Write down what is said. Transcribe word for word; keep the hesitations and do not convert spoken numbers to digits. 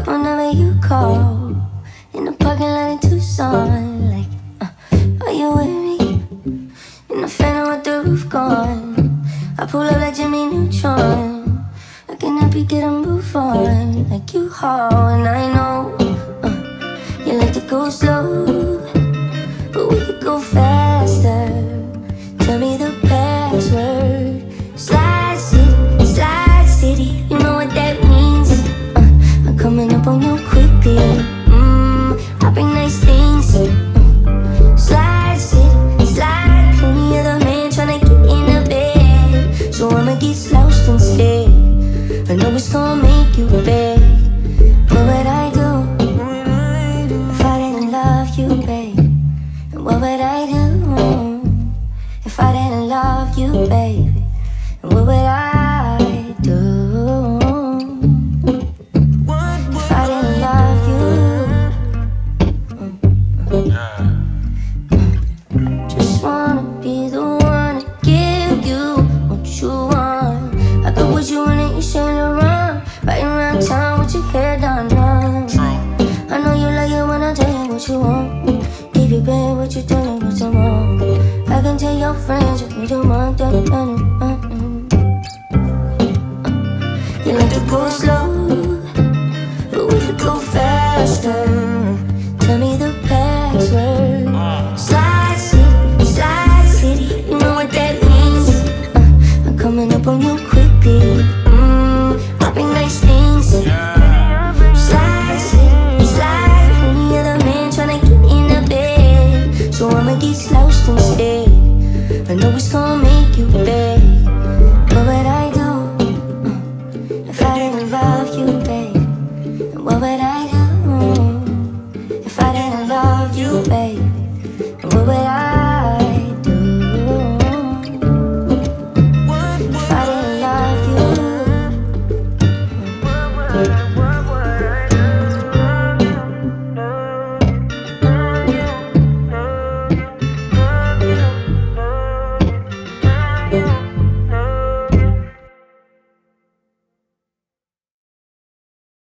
whenever you call. In the parking lot in Tucson, like, uh, are you with me? In the phantom with the roof gone, I pull up like Jimmy Neutron. I cannot be get a move on, like you haul. And I know, uh, you like to go slow, but we could go faster. Tell me the password. Slide City, Slide City, you know what that means. uh, I'm coming up on you quickly. Mmm, I bring nice things. uh, Slide City, Slide. Plenty other man tryna get in the bed, so I'ma get slouched instead. I know it's gonna make you beg. What would I do if I didn't love you, babe? And what would I do if I didn't love you, baby? And what would I do if I didn't love you? Just wanna be the one to give you what you want. I could put you in an Saint Laurent, riding around town with your hair done now. I know you like it when I tell you what you want. Keep it bad, what you doing, what's wrong? I can tell your friends you need a month,